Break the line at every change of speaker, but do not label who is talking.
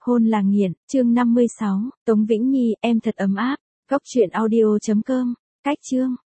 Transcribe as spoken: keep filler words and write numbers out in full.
Hôn là nghiện, chương năm mươi sáu, Tống Vĩnh Nhi, em thật ấm áp. Góc truyện audio chấm com. Cách chương.